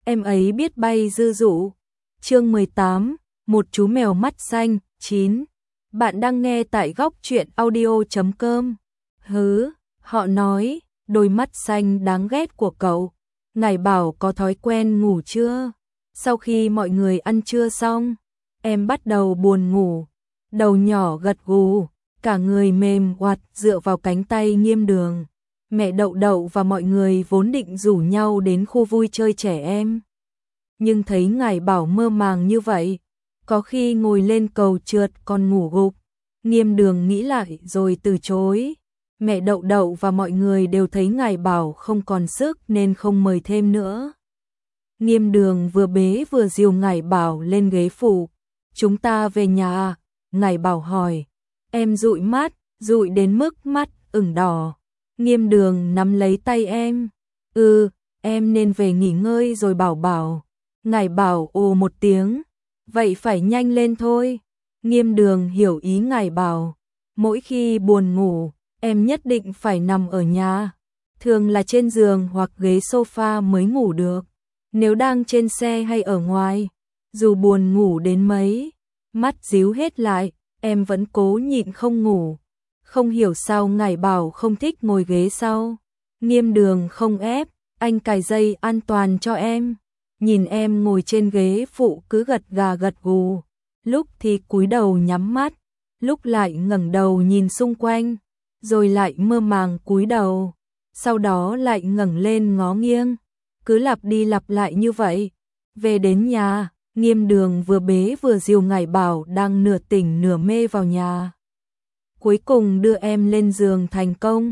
em ấy biết bay dư dụ. Chương 18, một chú mèo mắt xanh. 9. Bạn đang nghe tại góc truyện audio.com. Hứ, họ nói, đôi mắt xanh đáng ghét của cậu. Ngải Bảo có thói quen ngủ trưa. Sau khi mọi người ăn trưa xong, em bắt đầu buồn ngủ. Đầu nhỏ gật gù, cả người mềm oặt dựa vào cánh tay Nghiêm Đường. Mẹ Đậu Đậu và mọi người vốn định rủ nhau đến khu vui chơi trẻ em. Nhưng thấy Ngải Bảo mơ màng như vậy, có khi ngồi lên cầu trượt còn ngủ gục. Nghiêm Đường nghĩ lại rồi từ chối. Mẹ Đậu Đậu và mọi người đều thấy Ngải Bảo không còn sức nên không mời thêm nữa. Nghiêm Đường vừa bế vừa dìu Ngải Bảo lên ghế phụ. Chúng ta về nhà à? Ngải Bảo hỏi. Em dụi mắt, dụi đến mức mắt ửng đỏ. Nghiêm Đường nắm lấy tay em. Em nên về nghỉ ngơi rồi Bảo Bảo. Ngải Bảo ồ một tiếng. Vậy phải nhanh lên thôi. Nghiêm Đường hiểu ý Ngải Bảo. Mỗi khi buồn ngủ, em nhất định phải nằm ở nhà. Thường là trên giường hoặc ghế sofa mới ngủ được. Nếu đang trên xe hay ở ngoài, dù buồn ngủ đến mấy, mắt díu hết lại, em vẫn cố nhịn không ngủ. Không hiểu sao Ngải Bảo không thích ngồi ghế sau. Nghiêm Đường không ép, anh cài dây an toàn cho em. Nhìn em ngồi trên ghế phụ cứ gật gà gật gù, lúc thì cúi đầu nhắm mắt, lúc lại ngẩng đầu nhìn xung quanh, rồi lại mơ màng cúi đầu, sau đó lại ngẩng lên ngó nghiêng, cứ lặp đi lặp lại như vậy. Về đến nhà, Nghiêm Đường vừa bế vừa dìu Ngải Bảo đang nửa tỉnh nửa mê vào nhà. Cuối cùng đưa em lên giường thành công.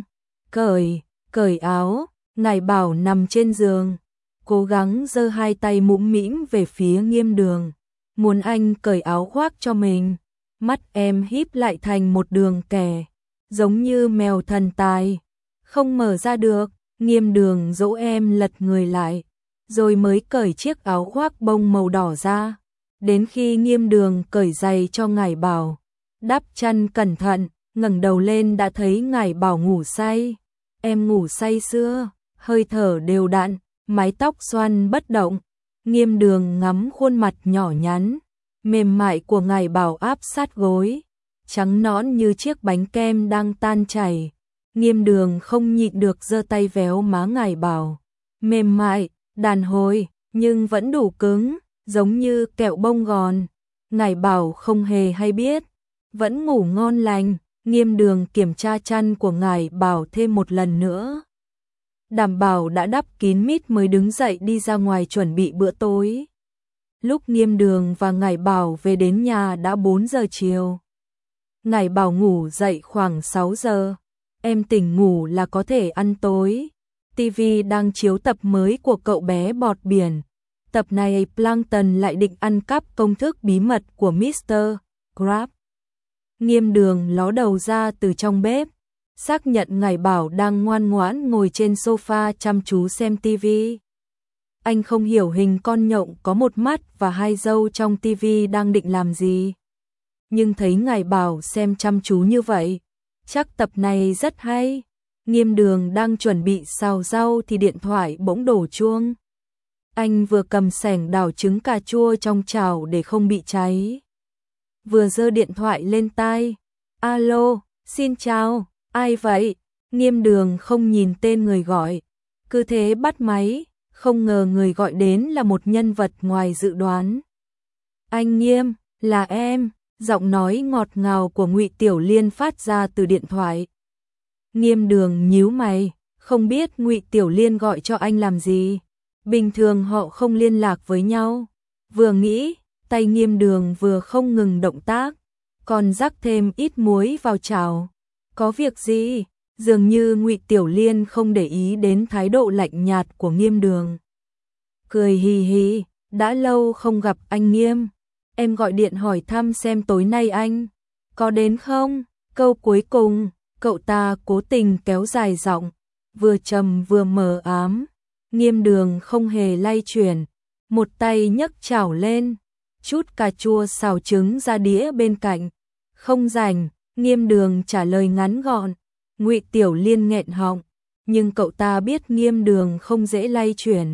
Cởi áo, Ngải Bảo nằm trên giường, cố gắng giơ hai tay mũm mĩm về phía Nghiêm Đường, muốn anh cởi áo khoác cho mình. Mắt em híp lại thành một đường kẻ, giống như mèo thần tài, không mở ra được. Nghiêm Đường dỗ em lật người lại, rồi mới cởi chiếc áo khoác bông màu đỏ ra. Đến khi Nghiêm Đường cởi giày cho Ngải Bảo, đắp chăn cẩn thận, ngẩng đầu lên đã thấy Ngải Bảo ngủ say. Em ngủ say sưa, hơi thở đều đặn, mái tóc xoăn bất động. Nghiêm Đường ngắm khuôn mặt nhỏ nhắn, mềm mại của Ngải Bảo áp sát gối, trắng nõn như chiếc bánh kem đang tan chảy. Nghiêm Đường không nhịn được giơ tay véo má Ngải Bảo, mềm mại, đàn hồi, nhưng vẫn đủ cứng, giống như kẹo bông gòn. Ngải Bảo không hề hay biết, vẫn ngủ ngon lành. Nghiêm Đường kiểm tra chăn của Ngải Bảo thêm một lần nữa, đảm bảo đã đắp kín mít mới đứng dậy đi ra ngoài chuẩn bị bữa tối. Lúc Nghiêm Đường và Ngải Bảo về đến nhà đã 4 giờ chiều. Ngải Bảo ngủ dậy khoảng 6 giờ. Em tỉnh ngủ là có thể ăn tối. TV đang chiếu tập mới của cậu bé bọt biển. Tập này Plankton lại định ăn cắp công thức bí mật của Mr. Crab. Nghiêm Đường ló đầu ra từ trong bếp, xác nhận Ngải Bảo đang ngoan ngoãn ngồi trên sofa chăm chú xem TV. Anh không hiểu hình con nhộng có một mắt và hai râu trong TV đang định làm gì. Nhưng thấy Ngải Bảo xem chăm chú như vậy, chắc tập này rất hay. Nghiêm Đường đang chuẩn bị xào rau thì điện thoại bỗng đổ chuông. Anh vừa cầm xẻng đảo trứng cà chua trong chảo để không bị cháy, vừa giơ điện thoại lên tai. Alo, xin chào, ai vậy? Nghiêm Đường không nhìn tên người gọi, cứ thế bắt máy, không ngờ người gọi đến là một nhân vật ngoài dự đoán. Anh Nghiêm, là em, giọng nói ngọt ngào của Ngụy Tiểu Liên phát ra từ điện thoại. Nghiêm Đường nhíu mày, không biết Ngụy Tiểu Liên gọi cho anh làm gì, bình thường họ không liên lạc với nhau. Vừa nghĩ, tay Nghiêm Đường vừa không ngừng động tác, còn rắc thêm ít muối vào chảo. Có việc gì? Dường như Ngụy Tiểu Liên không để ý đến thái độ lạnh nhạt của Nghiêm Đường. Cười hì hì, đã lâu không gặp anh Nghiêm. Em gọi điện hỏi thăm xem tối nay anh có đến không? Câu cuối cùng, cậu ta cố tình kéo dài giọng, vừa trầm vừa mờ ám. Nghiêm Đường không hề lay chuyển, một tay nhấc chảo lên, chút cà chua xào trứng ra đĩa bên cạnh. Không rảnh, Nghiêm Đường trả lời ngắn gọn. Ngụy Tiểu Liên nghẹn họng, nhưng cậu ta biết Nghiêm Đường không dễ lay chuyển,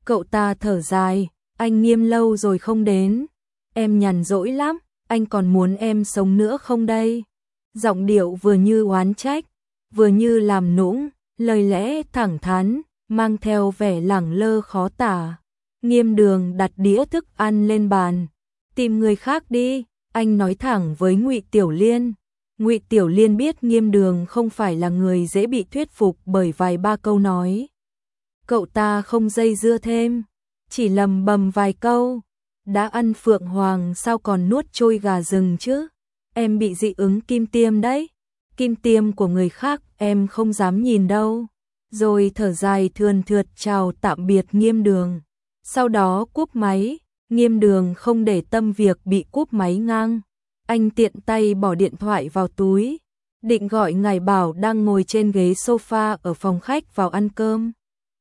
Cậu ta thở dài, anh Nghiêm lâu rồi không đến. Em nhàn rỗi lắm, anh còn muốn em sống nữa không đây? Giọng điệu vừa như oán trách, vừa như làm nũng, lời lẽ thẳng thắn, mang theo vẻ lẳng lơ khó tả. Nghiêm Đường đặt đĩa thức ăn lên bàn. Tìm người khác đi, anh nói thẳng với Ngụy Tiểu Liên. Ngụy Tiểu Liên biết Nghiêm Đường không phải là người dễ bị thuyết phục bởi vài ba câu nói. Cậu ta không dây dưa thêm, chỉ lầm bầm vài câu. Đã ăn phượng hoàng sao còn nuốt trôi gà rừng chứ? Em bị dị ứng kim tiêm đấy. Kim tiêm của người khác em không dám nhìn đâu. Rồi thở dài thườn thượt chào tạm biệt Nghiêm Đường. Sau đó cúp máy, Nghiêm Đường không để tâm việc bị cúp máy ngang. Anh tiện tay bỏ điện thoại vào túi, định gọi Ngải Bảo đang ngồi trên ghế sofa ở phòng khách vào ăn cơm.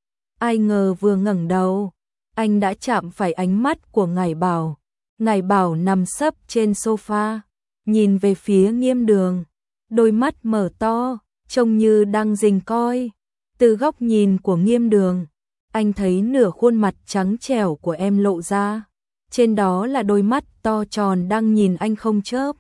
Ai ngờ vừa ngẩng đầu, anh đã chạm phải ánh mắt của Ngải Bảo. Ngải Bảo nằm sấp trên sofa, nhìn về phía Nghiêm Đường, đôi mắt mở to, trông như đang rình coi. Từ góc nhìn của Nghiêm Đường, anh thấy nửa khuôn mặt trắng trẻo của em lộ ra, trên đó là đôi mắt to tròn đang nhìn anh không chớp.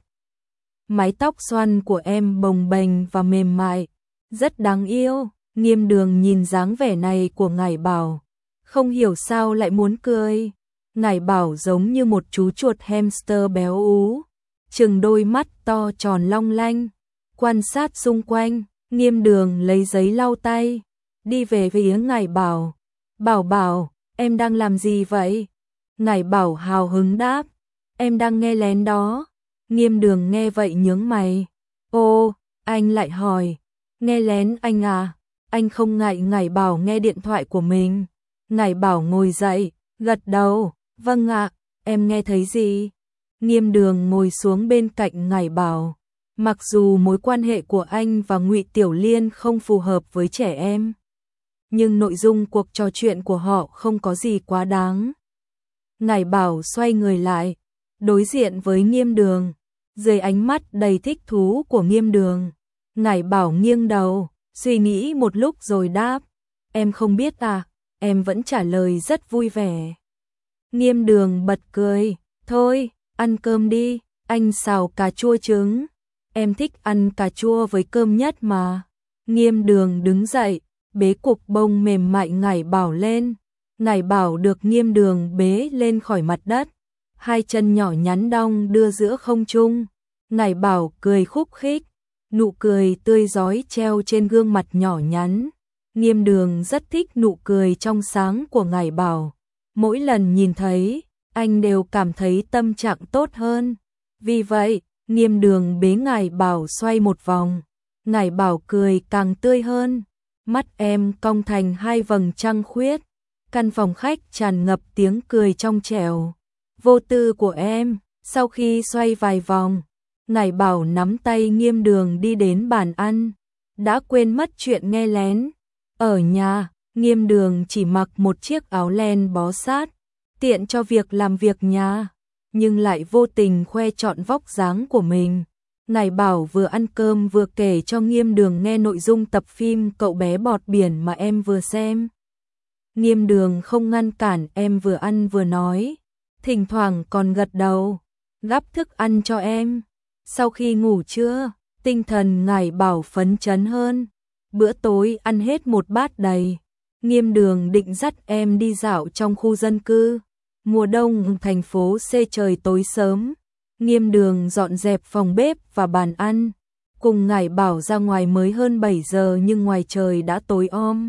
Mái tóc xoăn của em bồng bềnh và mềm mại, rất đáng yêu. Nghiêm Đường nhìn dáng vẻ này của Ngải Bảo, không hiểu sao lại muốn cười. Ngải Bảo giống như một chú chuột hamster béo ú, trừng đôi mắt to tròn long lanh, quan sát xung quanh. Nghiêm Đường lấy giấy lau tay, đi về phía Ngải Bảo. Bảo Bảo, em đang làm gì vậy? Ngải Bảo hào hứng đáp, em đang nghe lén đó. Nghiêm Đường nghe vậy nhướng mày. Ô, anh lại hỏi, nghe lén anh à? Anh không ngại Ngải Bảo nghe điện thoại của mình. Ngải Bảo ngồi dậy, gật đầu, vâng ạ, em nghe thấy gì? Nghiêm Đường ngồi xuống bên cạnh Ngải Bảo. Mặc dù mối quan hệ của anh và Ngụy Tiểu Liên không phù hợp với trẻ em, nhưng nội dung cuộc trò chuyện của họ không có gì quá đáng. Ngải Bảo xoay người lại, đối diện với Nghiêm Đường, dưới ánh mắt đầy thích thú của Nghiêm Đường. Ngải Bảo nghiêng đầu, suy nghĩ một lúc rồi đáp, em không biết à, em vẫn trả lời rất vui vẻ. Nghiêm Đường bật cười, thôi, ăn cơm đi, anh xào cà chua trứng. Em thích ăn cà chua với cơm nhất mà. Nghiêm Đường đứng dậy, bế cục bông mềm mại Ngải Bảo lên. Ngải Bảo được Nghiêm Đường bế lên khỏi mặt đất, hai chân nhỏ nhắn đong đưa giữa không trung. Ngải Bảo cười khúc khích, nụ cười tươi rói treo trên gương mặt nhỏ nhắn. Nghiêm Đường rất thích nụ cười trong sáng của Ngải Bảo. Mỗi lần nhìn thấy, anh đều cảm thấy tâm trạng tốt hơn. Vì vậy, Nghiêm Đường bế Ngải Bảo xoay một vòng. Ngải Bảo cười càng tươi hơn, mắt em cong thành hai vầng trăng khuyết. Căn phòng khách tràn ngập tiếng cười trong trẻo, vô tư của em. Sau khi xoay vài vòng, Ngải Bảo nắm tay Nghiêm Đường đi đến bàn ăn. Đã quên mất chuyện nghe lén. Ở nhà, Nghiêm Đường chỉ mặc một chiếc áo len bó sát, tiện cho việc làm việc nhà, nhưng lại vô tình khoe trọn vóc dáng của mình. Ngải Bảo vừa ăn cơm vừa kể cho Nghiêm Đường nghe nội dung tập phim Cậu bé bọt biển mà em vừa xem. Nghiêm Đường không ngăn cản, em vừa ăn vừa nói, thỉnh thoảng còn gật đầu, gắp thức ăn cho em. Sau khi ngủ trưa, tinh thần Ngải Bảo phấn chấn hơn, bữa tối ăn hết một bát đầy. Nghiêm Đường định dắt em đi dạo trong khu dân cư. Mùa đông thành phố C trời tối sớm, Nghiêm Đường dọn dẹp phòng bếp và bàn ăn, cùng Ngải Bảo ra ngoài mới hơn 7 giờ nhưng ngoài trời đã tối om.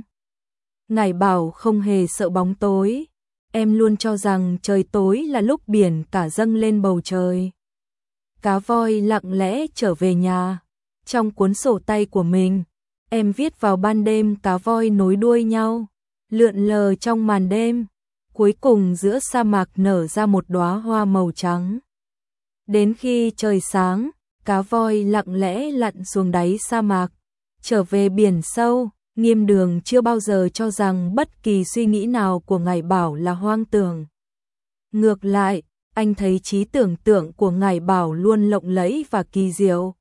Ngải Bảo không hề sợ bóng tối, em luôn cho rằng trời tối là lúc biển cả dâng lên bầu trời. Cá voi lặng lẽ trở về nhà, trong cuốn sổ tay của mình, em viết vào ban đêm cá voi nối đuôi nhau, lượn lờ trong màn đêm. Cuối cùng giữa sa mạc nở ra một đóa hoa màu trắng. Đến khi trời sáng, cá voi lặng lẽ lặn xuống đáy sa mạc, trở về biển sâu. Nghiêm Đường chưa bao giờ cho rằng bất kỳ suy nghĩ nào của Ngải Bảo là hoang tưởng. Ngược lại, anh thấy trí tưởng tượng của Ngải Bảo luôn lộng lẫy và kỳ diệu.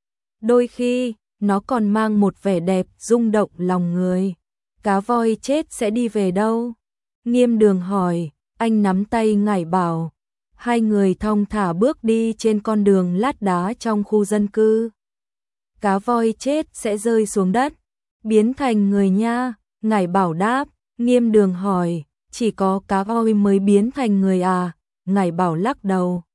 Đôi khi, nó còn mang một vẻ đẹp rung động lòng người. Cá voi chết sẽ đi về đâu? Nghiêm Đường hỏi, anh nắm tay Ngải Bảo. Hai người thong thả bước đi trên con đường lát đá trong khu dân cư. Cá voi chết sẽ rơi xuống đất, biến thành người nha, Ngải Bảo đáp. Nghiêm Đường hỏi, chỉ có cá voi mới biến thành người à? Ngải Bảo lắc đầu.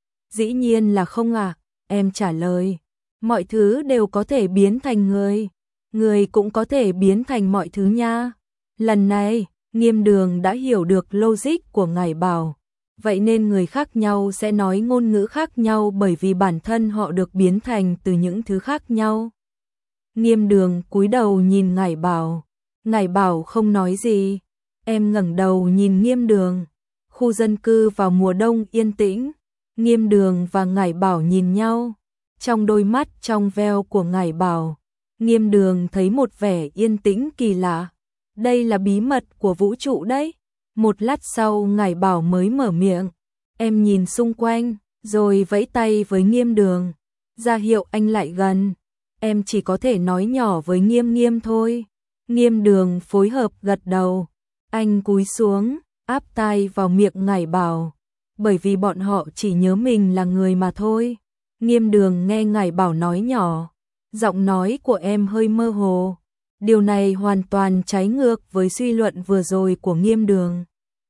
Dĩ nhiên là không à, em trả lời. Mọi thứ đều có thể biến thành người cũng có thể biến thành mọi thứ nha. Lần này, Nghiêm Đường đã hiểu được logic của Ngải Bảo. Vậy nên người khác nhau sẽ nói ngôn ngữ khác nhau bởi vì bản thân họ được biến thành từ những thứ khác nhau. Nghiêm Đường cúi đầu nhìn Ngải Bảo. Ngải Bảo không nói gì. Em ngẩng đầu nhìn Nghiêm Đường. Khu dân cư vào mùa đông yên tĩnh. Nghiêm Đường và Ngải Bảo nhìn nhau. Trong đôi mắt trong veo của Ngải Bảo, Nghiêm Đường thấy một vẻ yên tĩnh kỳ lạ. Đây là bí mật của vũ trụ đấy. Một lát sau Ngải Bảo mới mở miệng. Em nhìn xung quanh, rồi vẫy tay với Nghiêm Đường, ra hiệu anh lại gần. Em chỉ có thể nói nhỏ với Nghiêm thôi. Nghiêm Đường phối hợp gật đầu. Anh cúi xuống, áp tai vào miệng Ngải Bảo. Bởi vì bọn họ chỉ nhớ mình là người mà thôi. Nghiêm Đường nghe Ngải Bảo nói nhỏ. Giọng nói của em hơi mơ hồ. Điều này hoàn toàn trái ngược với suy luận vừa rồi của Nghiêm Đường.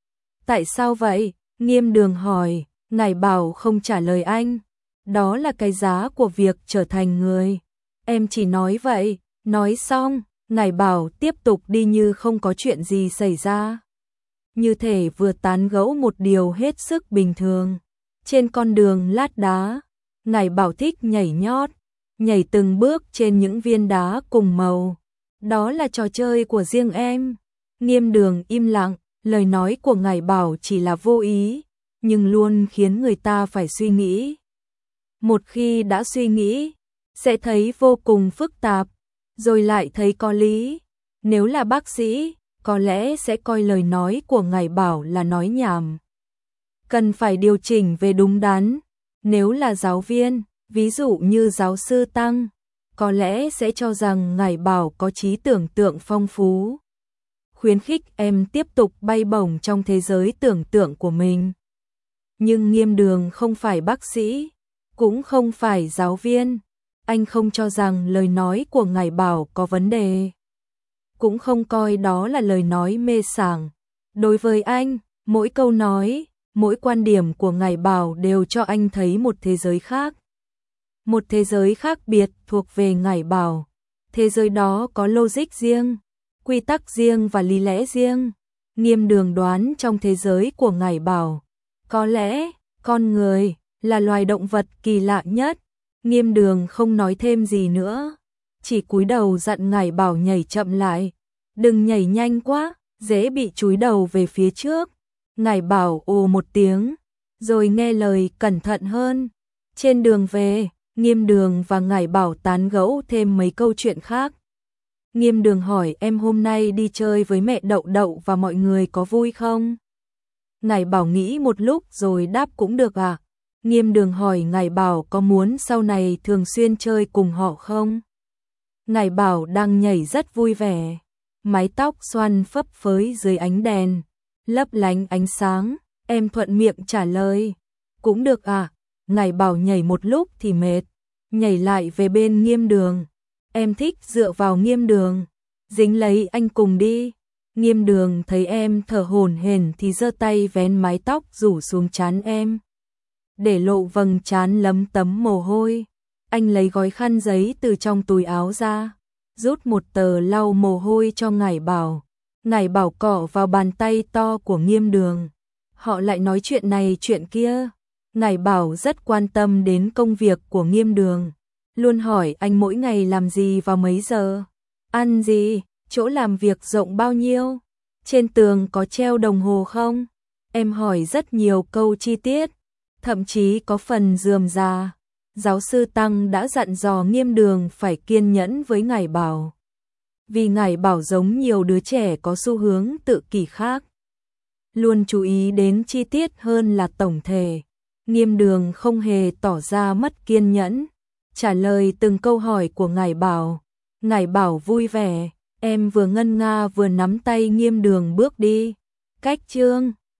Tại sao vậy? Nghiêm Đường hỏi. Ngải Bảo không trả lời anh. Đó là cái giá của việc trở thành người. Em chỉ nói vậy. Nói xong, Ngải Bảo tiếp tục đi như không có chuyện gì xảy ra. Như thể vừa tán gẫu một điều hết sức bình thường. Trên con đường lát đá, Ngải Bảo thích nhảy nhót, nhảy từng bước trên những viên đá cùng màu. Đó là trò chơi của riêng em. Nghiêm Đường im lặng, lời nói của Ngải Bảo chỉ là vô ý, nhưng luôn khiến người ta phải suy nghĩ. Một khi đã suy nghĩ, sẽ thấy vô cùng phức tạp, rồi lại thấy có lý. Nếu là bác sĩ, có lẽ sẽ coi lời nói của Ngải Bảo là nói nhảm. Cần phải điều chỉnh về đúng đắn. Nếu là giáo viên, ví dụ như giáo sư Tăng, có lẽ sẽ cho rằng Ngải Bảo có trí tưởng tượng phong phú. Khuyến khích em tiếp tục bay bổng trong thế giới tưởng tượng của mình. Nhưng Nghiêm Đường không phải bác sĩ, cũng không phải giáo viên. Anh không cho rằng lời nói của Ngải Bảo có vấn đề. Cũng không coi đó là lời nói mê sảng. Đối với anh, mỗi câu nói, mỗi quan điểm của Ngải Bảo đều cho anh thấy một thế giới khác. Một thế giới khác biệt thuộc về Ngải Bảo. Thế giới đó có logic riêng, quy tắc riêng và lý lẽ riêng. Nghiêm Đường đoán trong thế giới của Ngải Bảo, có lẽ con người là loài động vật kỳ lạ nhất. Nghiêm Đường không nói thêm gì nữa, chỉ cúi đầu dặn Ngải Bảo nhảy chậm lại. Đừng nhảy nhanh quá, dễ bị chúi đầu về phía trước. Ngải Bảo ồ một tiếng, rồi nghe lời cẩn thận hơn. Trên đường về, Nghiêm Đường và Ngải Bảo tán gẫu thêm mấy câu chuyện khác. Nghiêm Đường hỏi em hôm nay đi chơi với mẹ Đậu Đậu và mọi người có vui không? Ngải Bảo nghĩ một lúc rồi đáp cũng được à. Nghiêm Đường hỏi Ngải Bảo có muốn sau này thường xuyên chơi cùng họ không? Ngải Bảo đang nhảy rất vui vẻ. Mái tóc xoăn phấp phới dưới ánh đèn, lấp lánh ánh sáng. Em thuận miệng trả lời. Cũng được à. Ngải Bảo nhảy một lúc thì mệt, nhảy lại về bên Nghiêm Đường. Em thích dựa vào Nghiêm Đường, dính lấy anh cùng đi. Nghiêm Đường thấy em thở hổn hển thì giơ tay vén mái tóc rủ xuống trán em, để lộ vầng trán lấm tấm mồ hôi. Anh lấy gói khăn giấy từ trong túi áo ra, rút một tờ lau mồ hôi cho Ngải Bảo. Ngải Bảo cọ vào bàn tay to của Nghiêm Đường. Họ lại nói chuyện này chuyện kia. Ngải Bảo rất quan tâm đến công việc của Nghiêm Đường, luôn hỏi anh mỗi ngày làm gì vào mấy giờ, ăn gì, chỗ làm việc rộng bao nhiêu, trên tường có treo đồng hồ không. Em hỏi rất nhiều câu chi tiết, thậm chí có phần rườm rà. Giáo sư Tăng đã dặn dò Nghiêm Đường phải kiên nhẫn với Ngải Bảo, vì Ngải Bảo giống nhiều đứa trẻ có xu hướng tự kỷ khác, luôn chú ý đến chi tiết hơn là tổng thể. Nghiêm Đường không hề tỏ ra mất kiên nhẫn, trả lời từng câu hỏi của Ngải Bảo. Ngải Bảo vui vẻ, em vừa ngân nga vừa nắm tay Nghiêm Đường bước đi. Cách chương